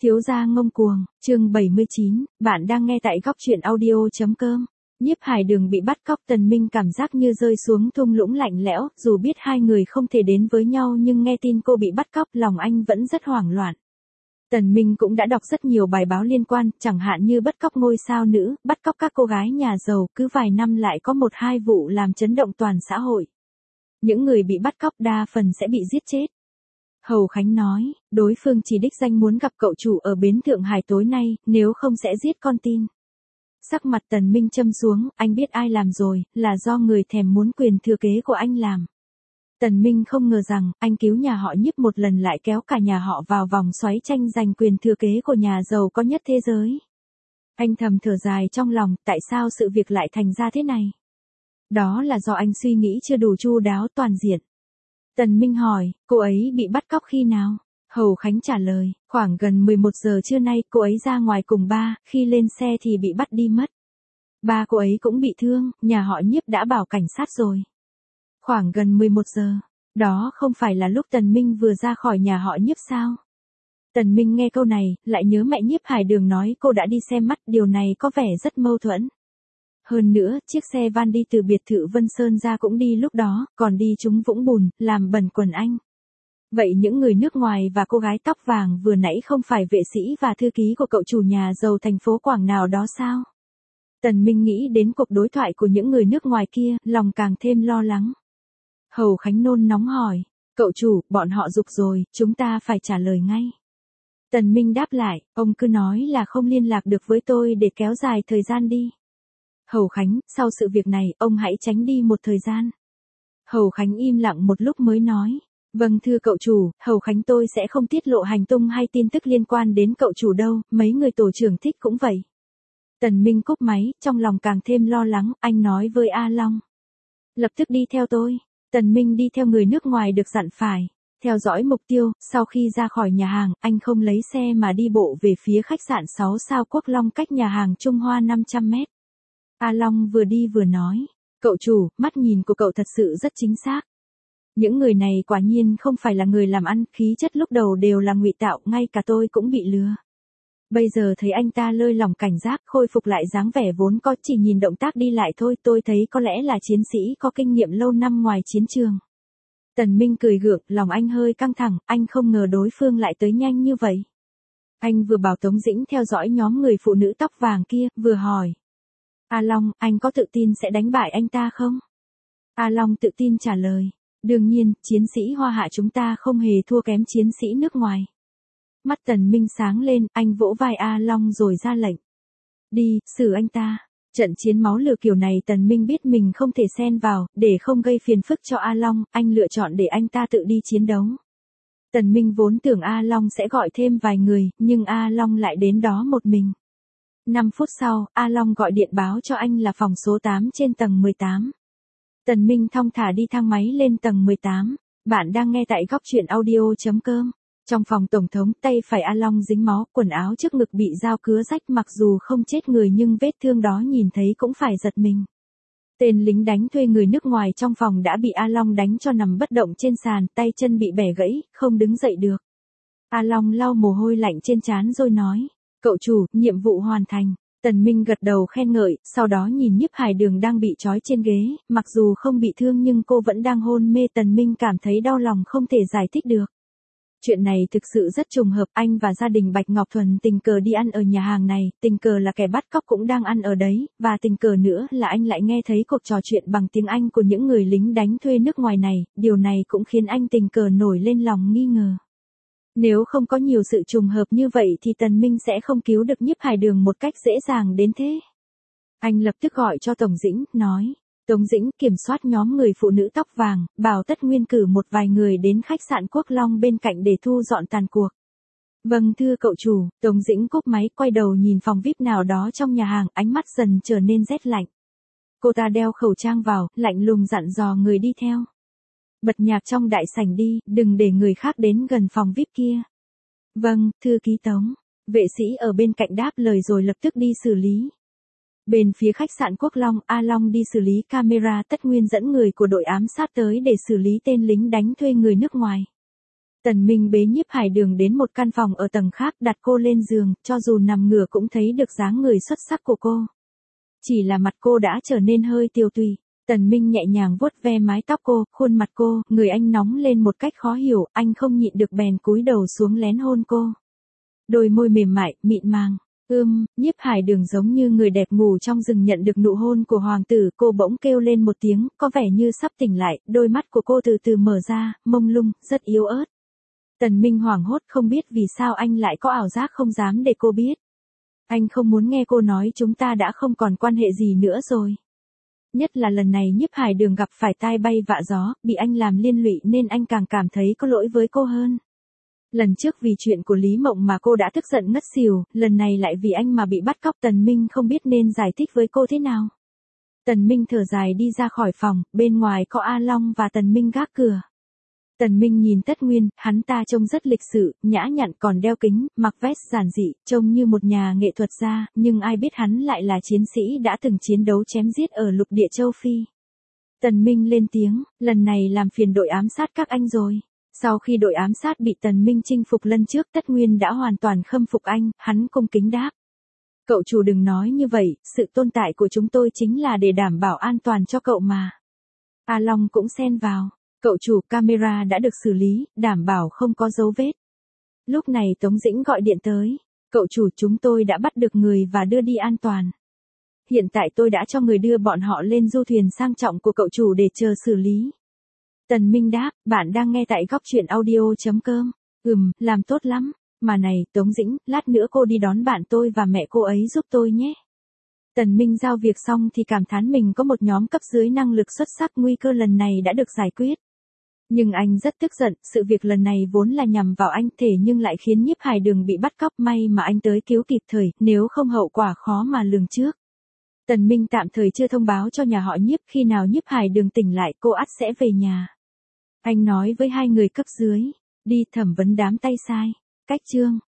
Thiếu gia ngông cuồng, chương 79, bạn đang nghe tại góc truyện audio.com. Nhiếp Hải Đường bị bắt cóc, Tần Minh cảm giác như rơi xuống thung lũng lạnh lẽo, dù biết hai người không thể đến với nhau nhưng nghe tin cô bị bắt cóc lòng anh vẫn rất hoảng loạn. Tần Minh cũng đã đọc rất nhiều bài báo liên quan, chẳng hạn như bắt cóc ngôi sao nữ, bắt cóc các cô gái nhà giàu, cứ vài năm lại có một hai vụ làm chấn động toàn xã hội. Những người bị bắt cóc đa phần sẽ bị giết chết. Hầu Khánh nói, đối phương chỉ đích danh muốn gặp cậu chủ ở bến Thượng Hải tối nay, nếu không sẽ giết con tin. Sắc mặt Tần Minh châm xuống, anh biết ai làm rồi, là do người thèm muốn quyền thừa kế của anh làm. Tần Minh không ngờ rằng, anh cứu nhà họ Nhiếp một lần lại kéo cả nhà họ vào vòng xoáy tranh giành quyền thừa kế của nhà giàu có nhất thế giới. Anh thầm thở dài trong lòng, tại sao sự việc lại thành ra thế này? Đó là do anh suy nghĩ chưa đủ chu đáo toàn diện. Tần Minh hỏi, cô ấy bị bắt cóc khi nào? Hầu Khánh trả lời, khoảng gần 11 giờ trưa nay, cô ấy ra ngoài cùng ba, khi lên xe thì bị bắt đi mất. Ba cô ấy cũng bị thương, nhà họ Nhiếp đã bảo cảnh sát rồi. Khoảng gần 11 giờ, đó không phải là lúc Tần Minh vừa ra khỏi nhà họ Nhiếp sao? Tần Minh nghe câu này, lại nhớ mẹ Nhiếp Hải Đường nói cô đã đi xem mắt, điều này có vẻ rất mâu thuẫn. Hơn nữa, chiếc xe van đi từ biệt thự Vân Sơn ra cũng đi lúc đó, còn đi trúng vũng bùn, làm bẩn quần anh. Vậy những người nước ngoài và cô gái tóc vàng vừa nãy không phải vệ sĩ và thư ký của cậu chủ nhà giàu thành phố Quảng nào đó sao? Tần Minh nghĩ đến cuộc đối thoại của những người nước ngoài kia, lòng càng thêm lo lắng. Hầu Khánh nôn nóng hỏi, cậu chủ, bọn họ giục rồi, chúng ta phải trả lời ngay. Tần Minh đáp lại, ông cứ nói là không liên lạc được với tôi để kéo dài thời gian đi. Hầu Khánh, sau sự việc này, ông hãy tránh đi một thời gian. Hầu Khánh im lặng một lúc mới nói. Vâng thưa cậu chủ, Hầu Khánh tôi sẽ không tiết lộ hành tung hay tin tức liên quan đến cậu chủ đâu, mấy người tổ trưởng thích cũng vậy. Tần Minh cúp máy, trong lòng càng thêm lo lắng, anh nói với A Long. Lập tức đi theo tôi. Tần Minh đi theo người nước ngoài được dặn phải. Theo dõi mục tiêu, sau khi ra khỏi nhà hàng, anh không lấy xe mà đi bộ về phía khách sạn 6 sao Quốc Long cách nhà hàng Trung Hoa 500 mét. A Long vừa đi vừa nói, cậu chủ, mắt nhìn của cậu thật sự rất chính xác. Những người này quả nhiên không phải là người làm ăn, khí chất lúc đầu đều là ngụy tạo, ngay cả tôi cũng bị lừa. Bây giờ thấy anh ta lơi lỏng cảnh giác, khôi phục lại dáng vẻ vốn có, chỉ nhìn động tác đi lại thôi, tôi thấy có lẽ là chiến sĩ có kinh nghiệm lâu năm ngoài chiến trường. Tần Minh cười gượng, lòng anh hơi căng thẳng, anh không ngờ đối phương lại tới nhanh như vậy. Anh vừa bảo Tống Dĩnh theo dõi nhóm người phụ nữ tóc vàng kia, vừa hỏi. A Long, anh có tự tin sẽ đánh bại anh ta không? A Long tự tin trả lời. Đương nhiên, chiến sĩ Hoa Hạ chúng ta không hề thua kém chiến sĩ nước ngoài. Mắt Tần Minh sáng lên, anh vỗ vai A Long rồi ra lệnh. Đi, xử anh ta. Trận chiến máu lửa kiểu này Tần Minh biết mình không thể xen vào, để không gây phiền phức cho A Long, anh lựa chọn để anh ta tự đi chiến đấu. Tần Minh vốn tưởng A Long sẽ gọi thêm vài người, nhưng A Long lại đến đó một mình. 5 phút sau, A Long gọi điện báo cho anh là phòng số 8 trên tầng 18. Tần Minh thong thả đi thang máy lên tầng 18. Bạn đang nghe tại góc truyện audio.com. Trong phòng tổng thống, tay phải A Long dính máu, quần áo trước ngực bị dao cứa rách, mặc dù không chết người nhưng vết thương đó nhìn thấy cũng phải giật mình. Tên lính đánh thuê người nước ngoài trong phòng đã bị A Long đánh cho nằm bất động trên sàn, tay chân bị bẻ gãy, không đứng dậy được. A Long lau mồ hôi lạnh trên trán rồi nói, cậu chủ, nhiệm vụ hoàn thành. Tần Minh gật đầu khen ngợi, sau đó nhìn Nhiếp Hải Đường đang bị trói trên ghế, mặc dù không bị thương nhưng cô vẫn đang hôn mê. Tần Minh cảm thấy đau lòng không thể giải thích được. Chuyện này thực sự rất trùng hợp, anh và gia đình Bạch Ngọc Thuần tình cờ đi ăn ở nhà hàng này, tình cờ là kẻ bắt cóc cũng đang ăn ở đấy, và tình cờ nữa là anh lại nghe thấy cuộc trò chuyện bằng tiếng Anh của những người lính đánh thuê nước ngoài này, điều này cũng khiến anh tình cờ nổi lên lòng nghi ngờ. Nếu không có nhiều sự trùng hợp như vậy thì Tần Minh sẽ không cứu được Nhiếp Hải Đường một cách dễ dàng đến thế. Anh lập tức gọi cho Tổng Dĩnh, nói, Tống Dĩnh kiểm soát nhóm người phụ nữ tóc vàng, bảo Tất Nguyên cử một vài người đến khách sạn Quốc Long bên cạnh để thu dọn tàn cuộc. Vâng thưa cậu chủ. Tống Dĩnh cúp máy quay đầu nhìn phòng VIP nào đó trong nhà hàng, ánh mắt dần trở nên rét lạnh. Cô ta đeo khẩu trang vào, lạnh lùng dặn dò người đi theo. Bật nhạc trong đại sảnh đi, đừng để người khác đến gần phòng VIP kia. Vâng, thư ký Tống. Vệ sĩ ở bên cạnh đáp lời rồi lập tức đi xử lý. Bên phía khách sạn Quốc Long, A Long đi xử lý camera, Tất Nguyên dẫn người của đội ám sát tới để xử lý tên lính đánh thuê người nước ngoài. Tần Minh bế Nhiếp Hải Đường đến một căn phòng ở tầng khác, đặt cô lên giường, cho dù nằm ngửa cũng thấy được dáng người xuất sắc của cô. Chỉ là mặt cô đã trở nên hơi tiều tụy. Tần Minh nhẹ nhàng vuốt ve mái tóc cô, khuôn mặt cô, người anh nóng lên một cách khó hiểu, anh không nhịn được bèn cúi đầu xuống lén hôn cô. Đôi môi mềm mại, mịn màng. Nhiếp Hải Đường giống như người đẹp ngủ trong rừng nhận được nụ hôn của hoàng tử, cô bỗng kêu lên một tiếng, có vẻ như sắp tỉnh lại, đôi mắt của cô từ từ mở ra, mông lung, rất yếu ớt. Tần Minh hoảng hốt không biết vì sao anh lại có ảo giác không dám để cô biết. Anh không muốn nghe cô nói chúng ta đã không còn quan hệ gì nữa rồi. Nhất là lần này Nhiếp Hải Đường gặp phải tai bay vạ gió, bị anh làm liên lụy nên anh càng cảm thấy có lỗi với cô hơn. Lần trước vì chuyện của Lý Mộng mà cô đã tức giận ngất xỉu, lần này lại vì anh mà bị bắt cóc. Tần Minh không biết nên giải thích với cô thế nào. Tần Minh thở dài đi ra khỏi phòng, bên ngoài có A Long và Tần Minh gác cửa. Tần Minh nhìn Tất Nguyên, hắn ta trông rất lịch sự, nhã nhặn, còn đeo kính, mặc vest giản dị, trông như một nhà nghệ thuật gia, nhưng ai biết hắn lại là chiến sĩ đã từng chiến đấu chém giết ở lục địa châu Phi. Tần Minh lên tiếng, lần này làm phiền đội ám sát các anh rồi. Sau khi đội ám sát bị Tần Minh chinh phục lần trước, Tất Nguyên đã hoàn toàn khâm phục anh, hắn cung kính đáp. Cậu chủ đừng nói như vậy, sự tồn tại của chúng tôi chính là để đảm bảo an toàn cho cậu mà. A Long cũng xen vào. Cậu chủ, camera đã được xử lý, đảm bảo không có dấu vết. Lúc này Tống Dĩnh gọi điện tới. Cậu chủ, chúng tôi đã bắt được người và đưa đi an toàn. Hiện tại tôi đã cho người đưa bọn họ lên du thuyền sang trọng của cậu chủ để chờ xử lý. Tần Minh đáp, bạn đang nghe tại góc truyện audio.com. Làm tốt lắm. Mà này, Tống Dĩnh, lát nữa cô đi đón bạn tôi và mẹ cô ấy giúp tôi nhé. Tần Minh giao việc xong thì cảm thán mình có một nhóm cấp dưới năng lực xuất sắc, nguy cơ lần này đã được giải quyết. Nhưng anh rất tức giận, sự việc lần này vốn là nhằm vào anh thể nhưng lại khiến Nhiếp Hải Đường bị bắt cóc, may mà anh tới cứu kịp thời, nếu không hậu quả khó mà lường trước. Tần Minh tạm thời chưa thông báo cho nhà họ Nhiếp, khi nào Nhiếp Hải Đường tỉnh lại cô ắt sẽ về nhà. Anh nói với hai người cấp dưới, đi thẩm vấn đám tay sai. Cách chương